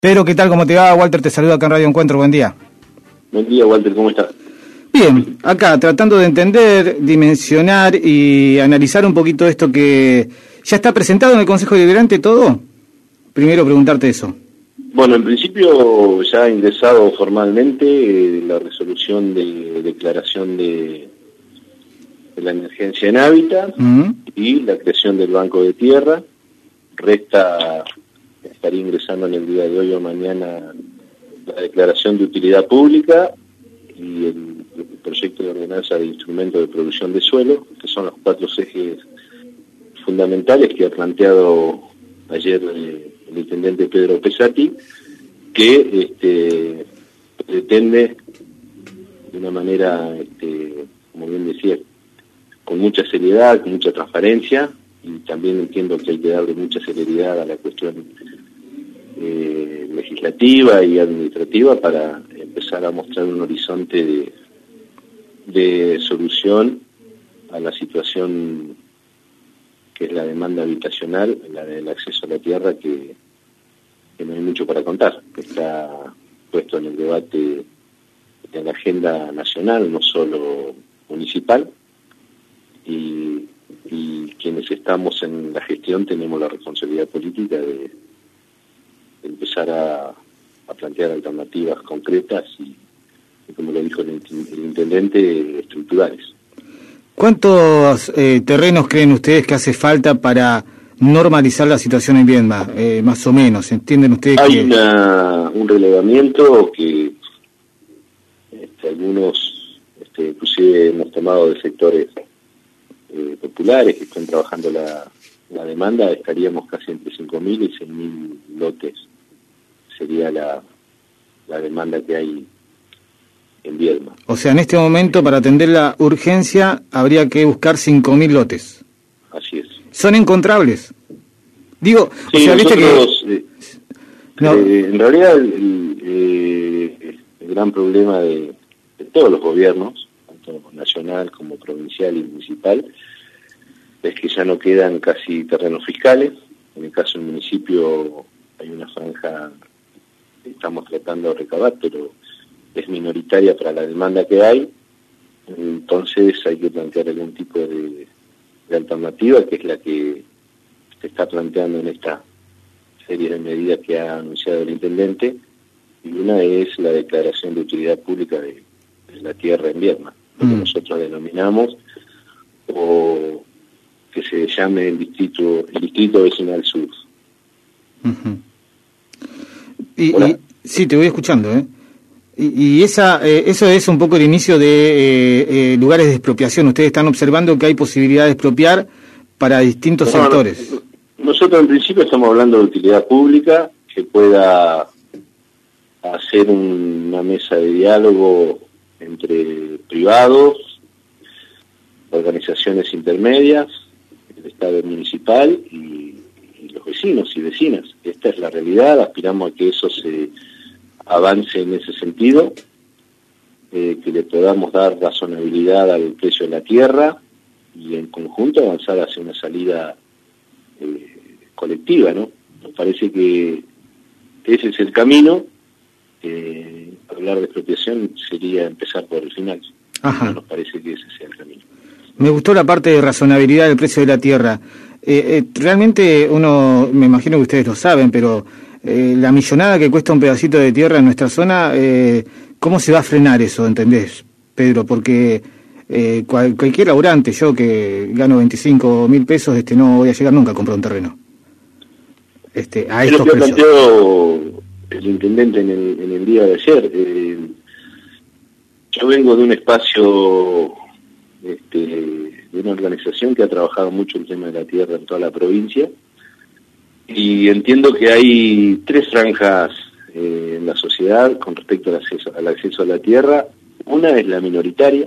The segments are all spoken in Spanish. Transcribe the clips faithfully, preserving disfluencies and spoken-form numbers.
Pedro, ¿qué tal? ¿Cómo te va? Walter te saluda acá en Radio Encuentro, buen día. Buen día, Walter, ¿cómo estás? Bien, acá tratando de entender, dimensionar y analizar un poquito esto que ya está presentado en el Consejo Deliberante, ¿todo? Primero preguntarte eso. Bueno, en principio ya ha ingresado formalmente eh, la resolución de declaración de, de la emergencia en hábitat uh-huh. y la creación del Banco de Tierra. Resta, estaría ingresando en el día de hoy o mañana la declaración de utilidad pública y el, el proyecto de ordenanza de instrumento de producción de suelo, que son los cuatro ejes fundamentales que ha planteado ayer eh, el intendente Pedro Pesati, que este, pretende de una manera, este, como bien decía, con mucha seriedad, con mucha transparencia, y también entiendo que hay que darle mucha celeridad a la cuestión eh, legislativa y administrativa para empezar a mostrar un horizonte de, de solución a la situación que es la demanda habitacional, la del acceso a la tierra, que, que no hay mucho para contar. Está puesto en el debate, en la agenda nacional, no solo municipal, y, y quienes estamos en la gestión tenemos la responsabilidad política de, de empezar a, a plantear alternativas concretas y, y, como lo dijo el, el intendente, estructurales. ¿Cuántos eh, terrenos creen ustedes que hace falta para normalizar la situación en Viedma? Eh, más o menos, ¿entienden ustedes? Hay que... una, un relevamiento que este, algunos, este, inclusive hemos tomado de sectores eh, populares que están trabajando la, la demanda, estaríamos casi entre cinco mil y seis mil lotes. Sería la, la demanda que hay en Viedma. O sea, en este momento, para atender la urgencia, habría que buscar cinco mil lotes. Así es. ¿Son encontrables? Digo, sí, o sea, viste nosotros, que... Eh, no. eh, en realidad, el, el, eh, el gran problema de, de todos los gobiernos, tanto nacional como provincial y municipal, es que ya no quedan casi terrenos fiscales. En el caso del municipio hay una franja que estamos tratando de recabar, pero es minoritaria para la demanda que hay, entonces hay que plantear algún tipo de, de alternativa, que es la que se está planteando en esta serie de medidas que ha anunciado el intendente, y una es la declaración de utilidad pública de, de la tierra en Viedma, lo que mm. nosotros denominamos, o que se llame el distrito, el distrito vecinal sur. Uh-huh. y, y sí, te voy escuchando, ¿eh? Y, y esa, eh, eso es un poco el inicio de eh, eh, lugares de expropiación. Ustedes están observando que hay posibilidad de expropiar para distintos no, sectores. No, nosotros en principio estamos hablando de utilidad pública, que pueda hacer un, una mesa de diálogo entre privados, organizaciones intermedias, el Estado municipal y, y los vecinos y vecinas. Esta es la realidad, aspiramos a que eso se avance en ese sentido, eh, que le podamos dar razonabilidad al precio de la tierra y en conjunto avanzar hacia una salida eh, colectiva, ¿no? Nos parece que ese es el camino. Eh, hablar de expropiación sería empezar por el final. Ajá. No nos parece que ese sea el camino. Me gustó la parte de razonabilidad del precio de la tierra. Eh, eh, realmente uno, me imagino que ustedes lo saben, pero Eh, la millonada que cuesta un pedacito de tierra en nuestra zona, eh, ¿cómo se va a frenar eso, entendés, Pedro? Porque eh, cual, cualquier laburante, yo que gano veinticinco mil pesos, este, no voy a llegar nunca a comprar un terreno. Este, a estos precios. Es lo que planteó el intendente en el, en el día de ayer. Eh, yo vengo de un espacio, este, de una organización que ha trabajado mucho el tema de la tierra en toda la provincia, y entiendo que hay tres franjas eh, en la sociedad con respecto al acceso, al acceso a la tierra. Una es la minoritaria,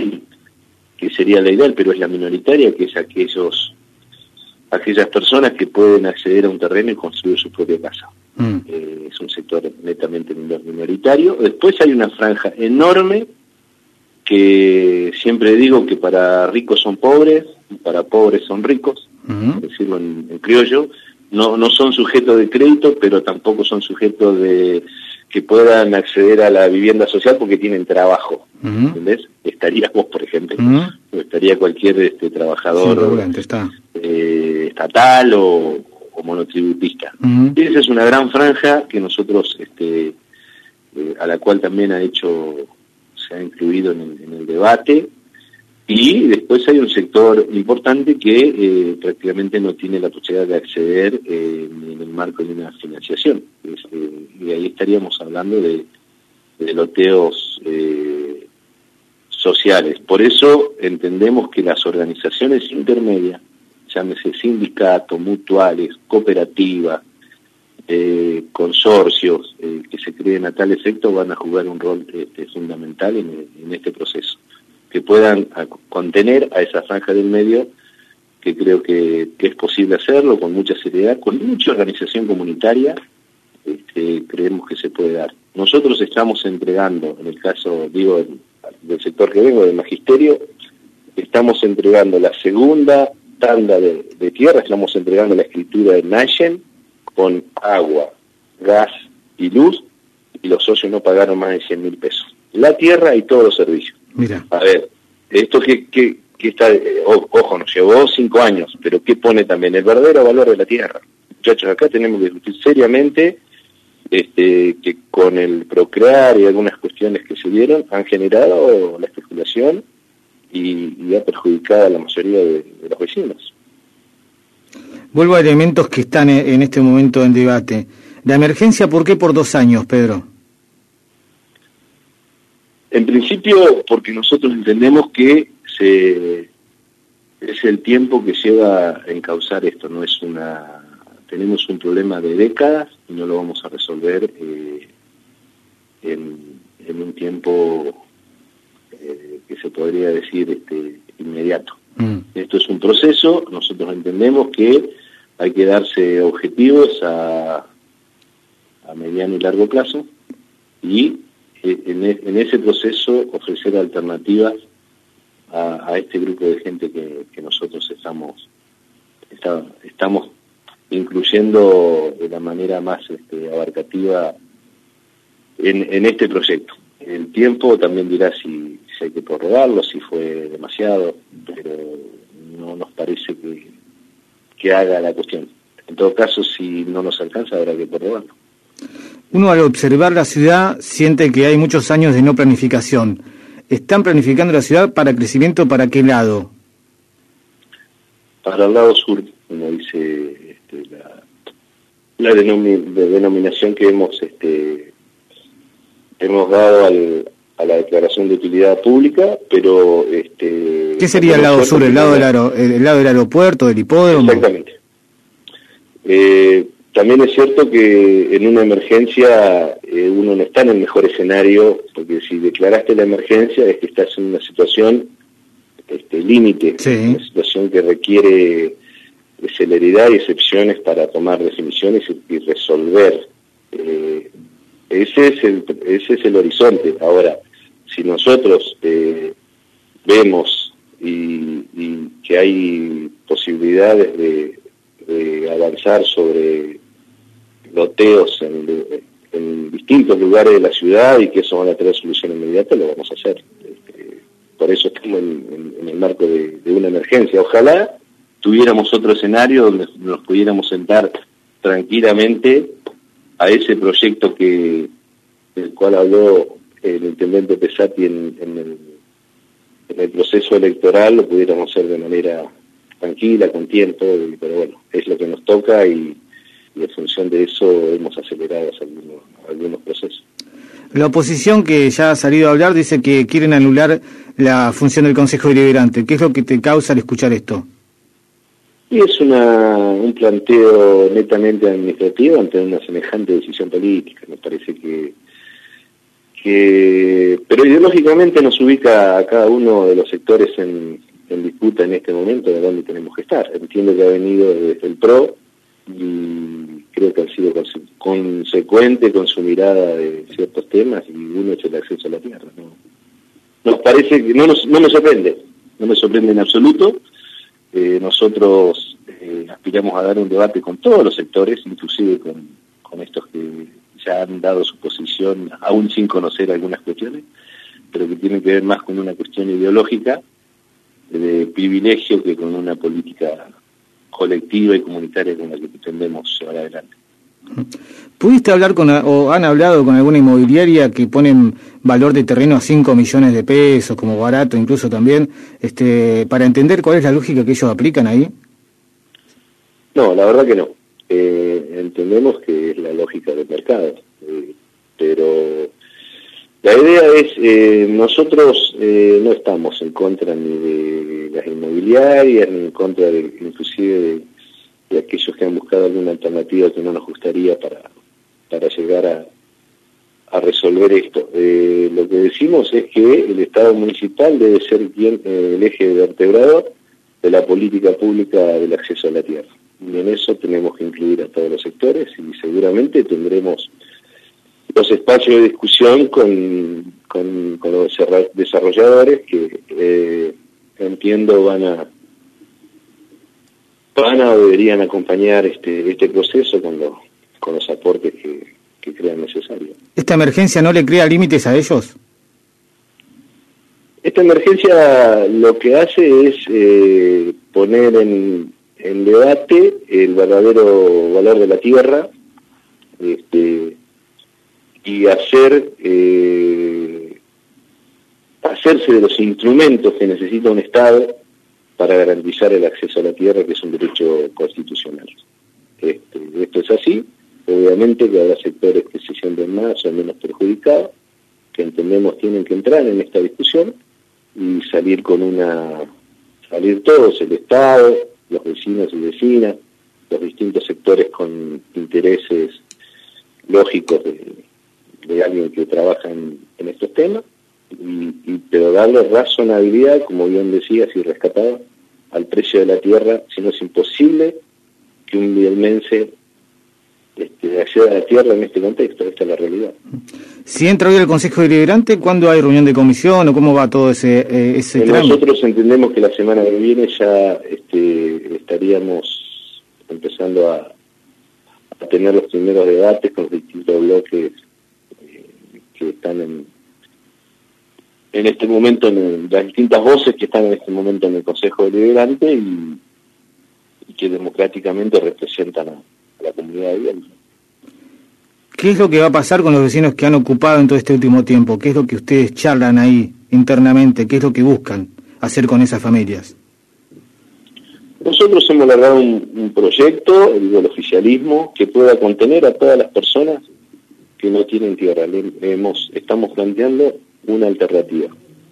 que sería la ideal, pero es la minoritaria, que es aquellos aquellas personas que pueden acceder a un terreno y construir su propia casa. Mm. Eh, es un sector netamente minoritario. Después hay una franja enorme que siempre digo que para ricos son pobres, y para pobres son ricos, uh-huh. decirlo en, en criollo, no, no son sujetos de crédito, pero tampoco son sujetos de que puedan acceder a la vivienda social porque tienen trabajo, uh-huh. ¿entendés? Estarías vos, por ejemplo, uh-huh. o estaría cualquier este, trabajador sí, está. eh, estatal o, o monotributista. Uh-huh. Y esa es una gran franja que nosotros, este, eh, a la cual también ha hecho, se ha incluido en el, en el debate. Y después hay un sector importante que eh, prácticamente no tiene la posibilidad de acceder eh, en el marco de una financiación. Este, y ahí estaríamos hablando de, de loteos eh, sociales. Por eso entendemos que las organizaciones intermedias, llámese sindicatos, mutuales, cooperativas, eh, consorcios eh, que se creen a tal efecto van a jugar un rol este, fundamental en, en este proceso, que puedan contener a esa franja del medio, que creo que, que es posible hacerlo con mucha seriedad, con mucha organización comunitaria, este, creemos que se puede dar. Nosotros estamos entregando, en el caso, digo, del sector que vengo, del magisterio, estamos entregando la segunda tanda de, de tierra, estamos entregando la escritura de Nayen con agua, gas y luz, y los socios no pagaron más de cien mil pesos. La tierra y todos los servicios. Mira. A ver, esto que, que, que está, eh, ojo, nos llevó cinco años, pero ¿qué pone también? El verdadero valor de la tierra. Muchachos, acá tenemos que discutir seriamente este, que con el procrear y algunas cuestiones que se dieron han generado la especulación y, y ha perjudicado a la mayoría de, de los vecinos. Vuelvo a elementos que están en este momento en debate. La emergencia, ¿por qué por dos años, Pedro? En principio, porque nosotros entendemos que se, es el tiempo que lleva a encauzar esto, no es una... Tenemos un problema de décadas y no lo vamos a resolver eh, en, en un tiempo eh, que se podría decir este, inmediato. Mm. Esto es un proceso, nosotros entendemos que hay que darse objetivos a, a mediano y largo plazo y En, en ese proceso ofrecer alternativas a, a este grupo de gente que, que nosotros estamos está, estamos incluyendo de la manera más este, abarcativa en, en este proyecto. El tiempo también dirá si, si hay que prorrogarlo, si fue demasiado, pero no nos parece que, que haga la cuestión. En todo caso, si no nos alcanza, habrá que prorrogarlo. Uno al observar la ciudad siente que hay muchos años de no planificación. ¿Están planificando la ciudad para crecimiento para qué lado? Para el lado sur, como dice este, la, la denomi, de denominación que hemos este, hemos dado al, a la declaración de utilidad pública, pero... Este, ¿qué sería el lado sur? ¿El lado del, aero, el lado del aeropuerto, del hipódromo? Exactamente. Eh, También es cierto que en una emergencia eh, uno no está en el mejor escenario, porque si declaraste la emergencia es que estás en una situación este, límite, sí. Una situación que requiere de celeridad y excepciones para tomar definiciones y, y resolver. Eh, ese es el ese es el horizonte. Ahora, si nosotros eh, vemos y, y que hay posibilidades de, de avanzar sobre loteos en, en distintos lugares de la ciudad y que eso van a tener solución inmediata, lo vamos a hacer. Este, por eso estamos en, en, en el marco de, de una emergencia. Ojalá tuviéramos otro escenario donde nos pudiéramos sentar tranquilamente a ese proyecto que del cual habló el intendente Pesati en, en, el, en el proceso electoral, lo pudiéramos hacer de manera tranquila, con tiempo, pero bueno, es lo que nos toca y y en función de eso hemos acelerado algunos, algunos procesos. La oposición, que ya ha salido a hablar, dice que quieren anular la función del Consejo Deliberante. ¿Qué es lo que te causa al escuchar esto? Y es una, un planteo netamente administrativo ante una semejante decisión política. Me parece que, que pero ideológicamente nos ubica a cada uno de los sectores en, en disputa en este momento de dónde tenemos que estar. Entiendo que ha venido desde el P R O y creo que han sido conse consecuente con su mirada de ciertos temas y uno es el acceso a la tierra. ¿No? Nos parece que no, nos, no me sorprende, no me sorprende en absoluto. Eh, nosotros eh, eh, aspiramos a dar un debate con todos los sectores, inclusive con, con estos que ya han dado su posición, aún sin conocer algunas cuestiones, pero que tienen que ver más con una cuestión ideológica de privilegio que con una política colectiva y comunitaria con la que pretendemos llevar adelante. ¿Pudiste hablar con, o han hablado con alguna inmobiliaria que ponen valor de terreno a cinco millones de pesos, como barato incluso también, este, para entender cuál es la lógica que ellos aplican ahí? No, la verdad que no. Eh, entendemos que es la lógica del mercado, eh, pero la idea es, eh, nosotros eh, no estamos en contra ni de las inmobiliarias, ni en contra de, inclusive de, de aquellos que han buscado alguna alternativa que no nos gustaría para, para llegar a, a resolver esto. Eh, lo que decimos es que el Estado municipal debe ser bien, eh, el eje vertebrador de la política pública del acceso a la tierra. Y en eso tenemos que incluir a todos los sectores y seguramente tendremos los espacios de discusión con, con, con los desarrolladores que eh, entiendo van a van a o deberían acompañar este este proceso con los con los aportes que, que crean necesarios. ¿Esta emergencia no le crea límites a ellos? Esta emergencia lo que hace es eh, poner en, en debate el verdadero valor de la tierra, este y hacer eh, hacerse de los instrumentos que necesita un Estado para garantizar el acceso a la tierra, que es un derecho constitucional. Este, esto es así, obviamente que habrá sectores que se sienten más o menos perjudicados, que entendemos tienen que entrar en esta discusión y salir con una, salir todos, el Estado, los vecinos y vecinas, los distintos sectores con intereses lógicos de de alguien que trabaja en, en estos temas, y, y, pero darle razonabilidad, como bien decías y rescataba, al precio de la tierra, si no es imposible que un vielmense este, acceda a la tierra en este contexto. Esta es la realidad. Si entra hoy el Consejo Deliberante, ¿cuándo hay reunión de comisión o cómo va todo ese, eh, ese tramo? Nosotros entendemos que la semana que viene ya este, estaríamos empezando a, a tener los primeros debates con los distintos bloques que están en, en este momento, en el, las distintas voces que están en este momento en el Consejo Deliberante y, y que democráticamente representan a, a la comunidad de Viedma. ¿Qué es lo que va a pasar con los vecinos que han ocupado en todo este último tiempo? ¿Qué es lo que ustedes charlan ahí internamente? ¿Qué es lo que buscan hacer con esas familias? Nosotros hemos largado un, un proyecto, el del oficialismo, que pueda contener a todas las personas que no tienen tierra. Le, hemos, estamos planteando una alternativa.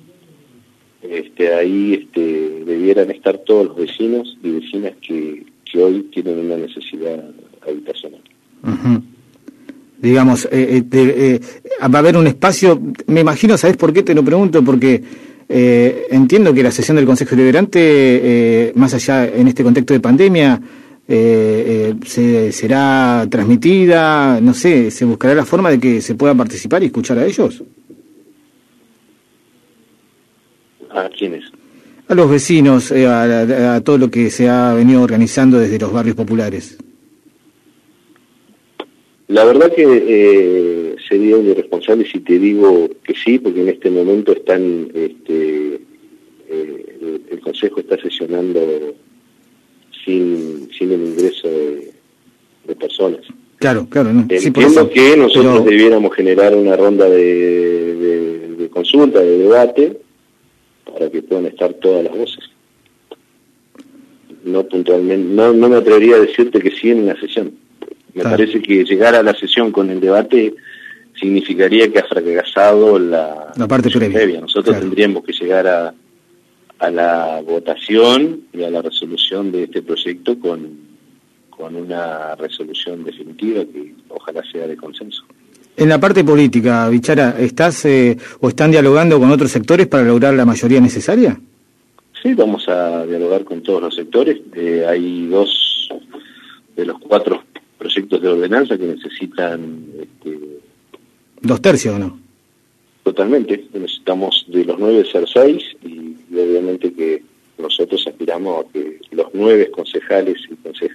Este, ahí este, debieran estar todos los vecinos y vecinas que, que hoy tienen una necesidad habitacional. Uh-huh. Digamos, eh, eh, eh, va a haber un espacio, me imagino, ¿sabes por qué te lo pregunto? Porque eh, entiendo que la sesión del Consejo Deliberante, eh, más allá en este contexto de pandemia, Eh, eh, se, será transmitida, no sé, se buscará la forma de que se pueda participar y escuchar a ellos. ¿A quiénes? A los vecinos, eh, a, a, a todo lo que se ha venido organizando desde los barrios populares. La verdad que eh, sería un irresponsable si te digo que sí, porque en este momento están, este, eh, el, el Consejo está sesionando Sin, sin el ingreso de, de personas. Claro, claro. No. Entiendo sí, que nosotros pero... debiéramos generar una ronda de, de, de consulta, de debate, para que puedan estar todas las voces. No puntualmente, no, no me atrevería a decirte que sí en una sesión. Me claro. parece que llegar a la sesión con el debate significaría que ha fracasado la, la parte previa. previa. Nosotros claro. tendríamos que llegar a a la votación y a la resolución de este proyecto con, con una resolución definitiva que ojalá sea de consenso. En la parte política, Bichara, ¿estás eh, o están dialogando con otros sectores para lograr la mayoría necesaria? Sí, vamos a dialogar con todos los sectores. Eh, hay dos de los cuatro proyectos de ordenanza que necesitan... Este, ¿Dos tercios o no? Totalmente. Necesitamos de los nueve ser seis y, y obviamente que nosotros aspiramos a que los nueve concejales y concejales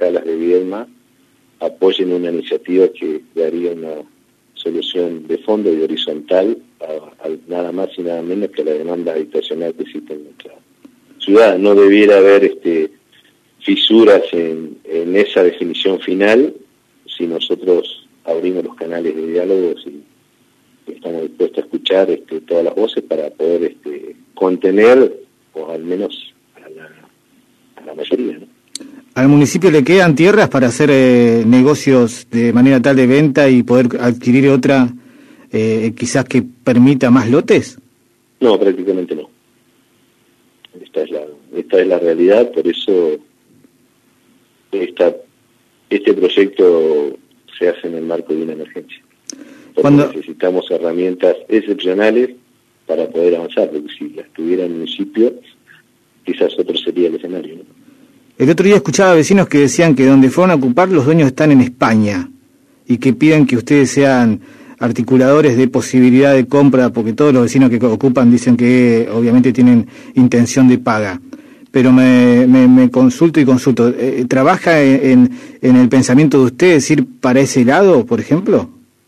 concejalas de Viedma apoyen una iniciativa que daría una solución de fondo y horizontal a, a nada más y nada menos que la demanda habitacional que existe en nuestra ciudad. No debiera haber este, fisuras en, en esa definición final si nosotros abrimos los canales de diálogo y estamos dispuestos a escuchar este, todas las voces para poder este, contener, o al menos a la, a la mayoría, ¿no? ¿Al municipio le quedan tierras para hacer eh, negocios de manera tal de venta y poder adquirir otra, eh, quizás que permita más lotes? No, prácticamente no. Esta es la, esta es la realidad, por eso esta, este proyecto se hace en el marco de una emergencia. Porque Cuando... necesitamos herramientas excepcionales para poder avanzar, porque si las tuviera el municipio, quizás otro sería el escenario, ¿no? El otro día escuchaba vecinos que decían que donde fueron a ocupar los dueños están en España y que piden que ustedes sean articuladores de posibilidad de compra, porque todos los vecinos que ocupan dicen que obviamente tienen intención de paga. Pero me, me, me consulto y consulto, eh, ¿trabaja en, en el pensamiento de ustedes ir para ese lado, por ejemplo?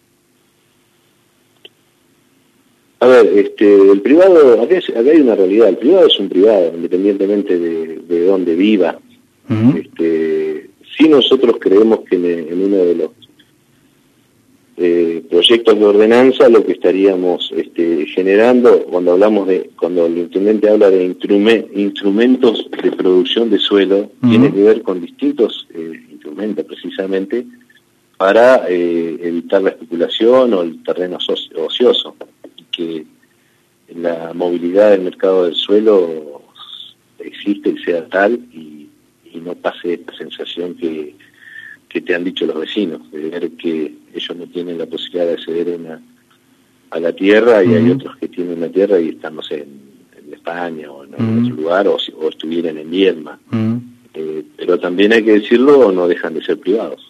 A ver, este, el privado, acá, es, acá hay una realidad, el privado es un privado, independientemente de, de dónde viva. Uh-huh. Este, si nosotros creemos que en, en uno de los eh, proyectos de ordenanza lo que estaríamos este, generando, cuando hablamos de, cuando el intendente habla de instrume, instrumentos de producción de suelo, uh-huh. tiene que ver con distintos eh, instrumentos precisamente para eh, evitar la especulación o el terreno ocioso, que la movilidad del mercado del suelo existe y sea tal y y no pase esta sensación que, que te han dicho los vecinos, de ver que ellos no tienen la posibilidad de acceder una, a la tierra y uh-huh. hay otros que tienen la tierra y están, no sé, en, en España o en uh-huh. otro lugar, o, o estuvieran en Viedma. Uh-huh. Eh, pero también hay que decirlo, no dejan de ser privados.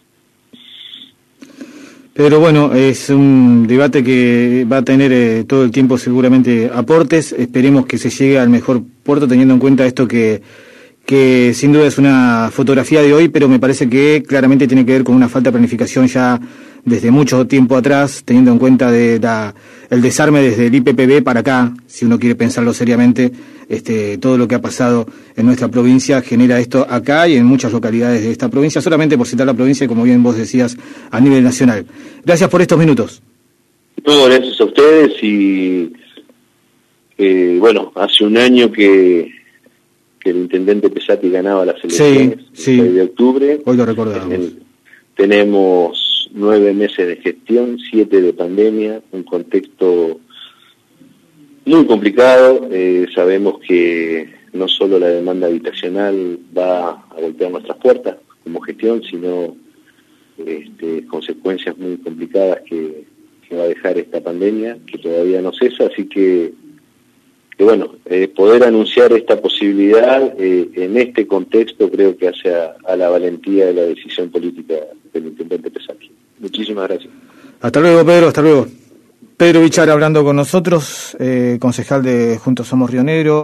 Pero bueno, es un debate que va a tener eh, todo el tiempo seguramente aportes. Esperemos que se llegue al mejor puerto teniendo en cuenta esto que que sin duda es una fotografía de hoy, pero me parece que claramente tiene que ver con una falta de planificación ya desde mucho tiempo atrás, teniendo en cuenta de la, el desarme desde el I P P B para acá, si uno quiere pensarlo seriamente, este, todo lo que ha pasado en nuestra provincia genera esto acá y en muchas localidades de esta provincia, solamente por citar la provincia, como bien vos decías, a nivel nacional. Gracias por estos minutos. No, gracias a ustedes y, eh, bueno, hace un año que... que el intendente Pesati ganaba las elecciones sí, sí. el seis de octubre. Hoy lo recordamos. El, tenemos nueve meses de gestión, siete de pandemia, un contexto muy complicado. Eh, sabemos que no solo la demanda habitacional va a golpear nuestras puertas como gestión, sino este, consecuencias muy complicadas que, que va a dejar esta pandemia, que todavía no cesa, así que que bueno, eh, poder anunciar esta posibilidad eh, en este contexto creo que hace a, a la valentía de la decisión política del intendente Pesati. Muchísimas gracias. Hasta luego, Pedro, hasta luego. Pedro Bichar hablando con nosotros, eh, concejal de Juntos Somos Río Negro.